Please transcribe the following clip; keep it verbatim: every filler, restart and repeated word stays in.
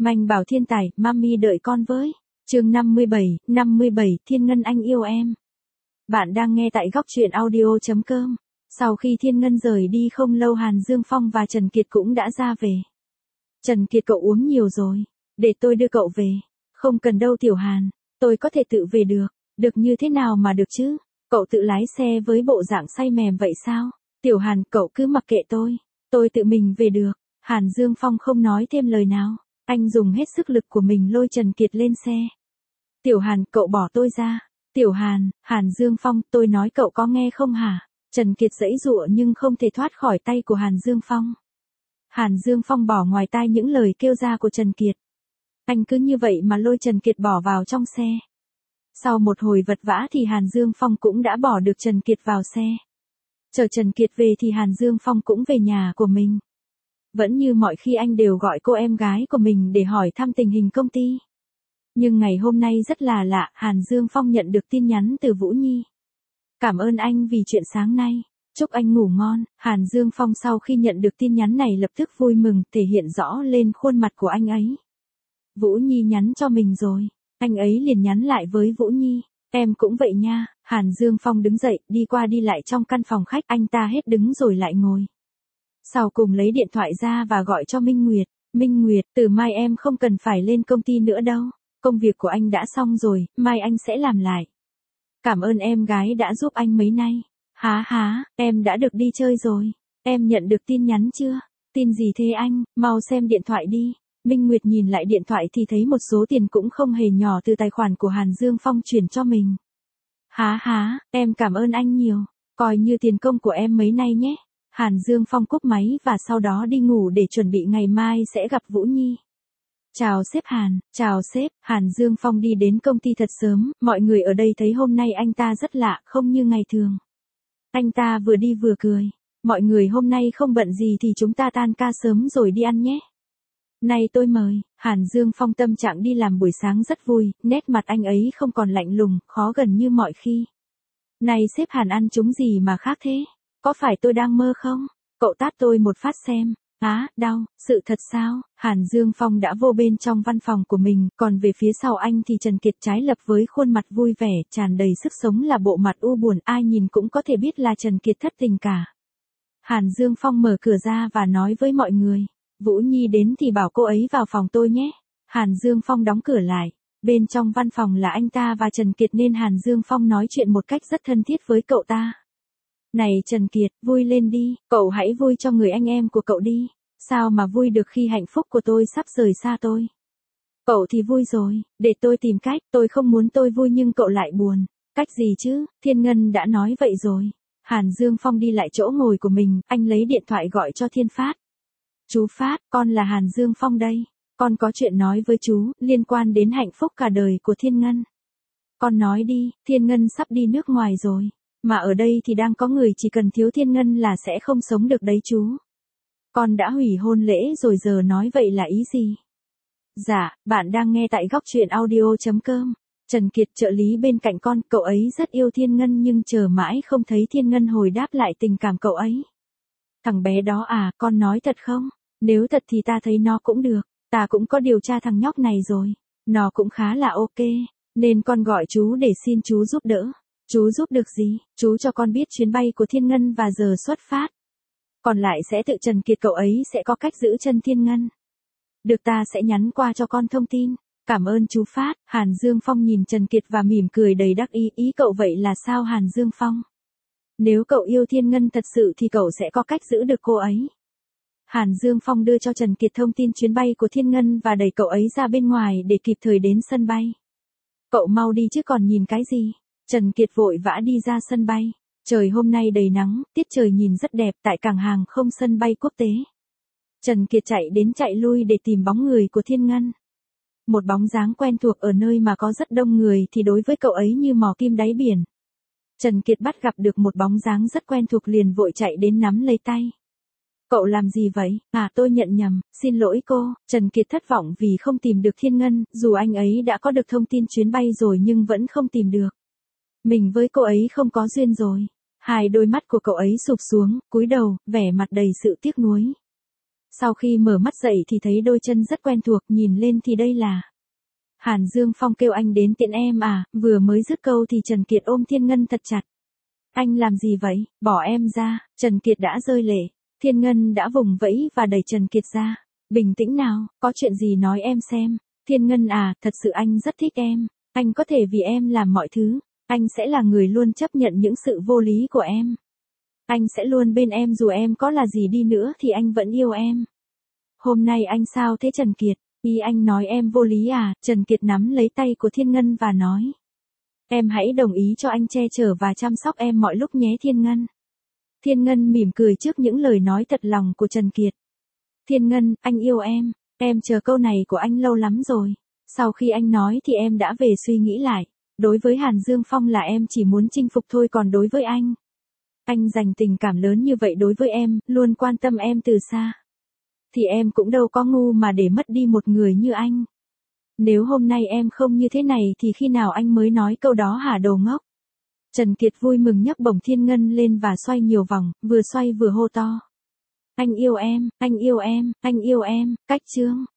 Manh bảo thiên tài, mami đợi con với. Chương năm mươi bảy, năm mươi bảy, Thiên Ngân anh yêu em. Bạn đang nghe tại góc truyện audio chấm com. Sau khi Thiên Ngân rời đi không lâu Hàn Dương Phong và Trần Kiệt cũng đã ra về. Trần Kiệt cậu uống nhiều rồi, để tôi đưa cậu về. Không cần đâu Tiểu Hàn, tôi có thể tự về được. Được như thế nào mà được chứ? Cậu tự lái xe với bộ dạng say mềm vậy sao? Tiểu Hàn, cậu cứ mặc kệ tôi, tôi tự mình về được. Hàn Dương Phong không nói thêm lời nào, anh dùng hết sức lực của mình lôi Trần Kiệt lên xe. Tiểu Hàn, cậu bỏ tôi ra. Tiểu Hàn, Hàn Dương Phong, tôi nói cậu có nghe không hả? Trần Kiệt giãy giụa nhưng không thể thoát khỏi tay của Hàn Dương Phong. Hàn Dương Phong bỏ ngoài tai những lời kêu ra của Trần Kiệt. Anh cứ như vậy mà lôi Trần Kiệt bỏ vào trong xe. Sau một hồi vật vã thì Hàn Dương Phong cũng đã bỏ được Trần Kiệt vào xe. Chờ Trần Kiệt về thì Hàn Dương Phong cũng về nhà của mình. Vẫn như mọi khi anh đều gọi cô em gái của mình để hỏi thăm tình hình công ty. Nhưng ngày hôm nay rất là lạ, Hàn Dương Phong nhận được tin nhắn từ Vũ Nhi. Cảm ơn anh vì chuyện sáng nay, chúc anh ngủ ngon. Hàn Dương Phong sau khi nhận được tin nhắn này lập tức vui mừng, thể hiện rõ lên khuôn mặt của anh ấy. Vũ Nhi nhắn cho mình rồi, anh ấy liền nhắn lại với Vũ Nhi, em cũng vậy nha. Hàn Dương Phong đứng dậy, đi qua đi lại trong căn phòng khách, anh ta hết đứng rồi lại ngồi. Sau cùng lấy điện thoại ra và gọi cho Minh Nguyệt. Minh Nguyệt, từ mai em không cần phải lên công ty nữa đâu. Công việc của anh đã xong rồi, mai anh sẽ làm lại. Cảm ơn em gái đã giúp anh mấy nay. Há há, em đã được đi chơi rồi. Em nhận được tin nhắn chưa? Tin gì thế anh, mau xem điện thoại đi. Minh Nguyệt nhìn lại điện thoại thì thấy một số tiền cũng không hề nhỏ từ tài khoản của Hàn Dương Phong chuyển cho mình. Há há, em cảm ơn anh nhiều. Coi như tiền công của em mấy nay nhé. Hàn Dương Phong cúp máy và sau đó đi ngủ để chuẩn bị ngày mai sẽ gặp Vũ Nhi. Chào sếp Hàn, chào sếp. Hàn Dương Phong đi đến công ty thật sớm, mọi người ở đây thấy hôm nay anh ta rất lạ, không như ngày thường. Anh ta vừa đi vừa cười. Mọi người hôm nay không bận gì thì chúng ta tan ca sớm rồi đi ăn nhé. Này tôi mời. Hàn Dương Phong tâm trạng đi làm buổi sáng rất vui, nét mặt anh ấy không còn lạnh lùng, khó gần như mọi khi. Này sếp Hàn, ăn chúng gì mà khác thế? Có phải tôi đang mơ không? Cậu tát tôi một phát xem. Á, đau, sự thật sao? Hàn Dương Phong đã vô bên trong văn phòng của mình, còn về phía sau anh thì Trần Kiệt trái lập với khuôn mặt vui vẻ, tràn đầy sức sống là bộ mặt u buồn, ai nhìn cũng có thể biết là Trần Kiệt thất tình cả. Hàn Dương Phong mở cửa ra và nói với mọi người, Vũ Nhi đến thì bảo cô ấy vào phòng tôi nhé. Hàn Dương Phong đóng cửa lại. Bên trong văn phòng là anh ta và Trần Kiệt nên Hàn Dương Phong nói chuyện một cách rất thân thiết với cậu ta. Này Trần Kiệt, vui lên đi, cậu hãy vui cho người anh em của cậu đi. Sao mà vui được khi hạnh phúc của tôi sắp rời xa tôi? Cậu thì vui rồi, để tôi tìm cách, tôi không muốn tôi vui nhưng cậu lại buồn. Cách gì chứ, Thiên Ngân đã nói vậy rồi. Hàn Dương Phong đi lại chỗ ngồi của mình, anh lấy điện thoại gọi cho Thiên Phát. Chú Phát, con là Hàn Dương Phong đây. Con có chuyện nói với chú, liên quan đến hạnh phúc cả đời của Thiên Ngân. Con nói đi, Thiên Ngân sắp đi nước ngoài rồi. Mà ở đây thì đang có người chỉ cần thiếu Thiên Ngân là sẽ không sống được đấy chú. Con đã hủy hôn lễ rồi giờ nói vậy là ý gì? Dạ, bạn đang nghe tại góc truyện audio chấm com. Trần Kiệt trợ lý bên cạnh con, cậu ấy rất yêu Thiên Ngân nhưng chờ mãi không thấy Thiên Ngân hồi đáp lại tình cảm cậu ấy. Thằng bé đó à, con nói thật không? Nếu thật thì ta thấy nó cũng được, ta cũng có điều tra thằng nhóc này rồi. Nó cũng khá là ok, nên con gọi chú để xin chú giúp đỡ. Chú giúp được gì? Chú cho con biết chuyến bay của Thiên Ngân và giờ xuất phát. Còn lại sẽ tự Trần Kiệt cậu ấy sẽ có cách giữ chân Thiên Ngân. Được, ta sẽ nhắn qua cho con thông tin. Cảm ơn chú Phát. Hàn Dương Phong nhìn Trần Kiệt và mỉm cười đầy đắc ý. Ý cậu vậy là sao Hàn Dương Phong? Nếu cậu yêu Thiên Ngân thật sự thì cậu sẽ có cách giữ được cô ấy. Hàn Dương Phong đưa cho Trần Kiệt thông tin chuyến bay của Thiên Ngân và đẩy cậu ấy ra bên ngoài để kịp thời đến sân bay. Cậu mau đi chứ còn nhìn cái gì? Trần Kiệt vội vã đi ra sân bay. Trời hôm nay đầy nắng, tiết trời nhìn rất đẹp tại cảng hàng không sân bay quốc tế. Trần Kiệt chạy đến chạy lui để tìm bóng người của Thiên Ngân. Một bóng dáng quen thuộc ở nơi mà có rất đông người thì đối với cậu ấy như mò kim đáy biển. Trần Kiệt bắt gặp được một bóng dáng rất quen thuộc liền vội chạy đến nắm lấy tay. Cậu làm gì vậy? À, tôi nhận nhầm, xin lỗi cô. Trần Kiệt thất vọng vì không tìm được Thiên Ngân, dù anh ấy đã có được thông tin chuyến bay rồi nhưng vẫn không tìm được. Mình với cô ấy không có duyên rồi. Hai đôi mắt của cậu ấy sụp xuống, cúi đầu, vẻ mặt đầy sự tiếc nuối. Sau khi mở mắt dậy thì thấy đôi chân rất quen thuộc, nhìn lên thì đây là Hàn Dương Phong. Kêu anh đến tiện em à? Vừa mới dứt câu thì Trần Kiệt ôm Thiên Ngân thật chặt. Anh làm gì vậy? Bỏ em ra. Trần Kiệt đã rơi lệ. Thiên Ngân đã vùng vẫy và đẩy Trần Kiệt ra. Bình tĩnh nào, có chuyện gì nói em xem. Thiên Ngân à, thật sự anh rất thích em. Anh có thể vì em làm mọi thứ. Anh sẽ là người luôn chấp nhận những sự vô lý của em. Anh sẽ luôn bên em dù em có là gì đi nữa thì anh vẫn yêu em. Hôm nay anh sao thế Trần Kiệt? Ý anh nói em vô lý à? Trần Kiệt nắm lấy tay của Thiên Ngân và nói. Em hãy đồng ý cho anh che chở và chăm sóc em mọi lúc nhé Thiên Ngân. Thiên Ngân mỉm cười trước những lời nói thật lòng của Trần Kiệt. Thiên Ngân, anh yêu em. Em chờ câu này của anh lâu lắm rồi. Sau khi anh nói thì em đã về suy nghĩ lại. Đối với Hàn Dương Phong là em chỉ muốn chinh phục thôi, còn đối với anh, anh dành tình cảm lớn như vậy đối với em, luôn quan tâm em từ xa. Thì em cũng đâu có ngu mà để mất đi một người như anh. Nếu hôm nay em không như thế này thì khi nào anh mới nói câu đó hả đồ ngốc? Trần Kiệt vui mừng nhấc bổng Thiên Ngân lên và xoay nhiều vòng, vừa xoay vừa hô to. Anh yêu em, anh yêu em, anh yêu em, cách chương.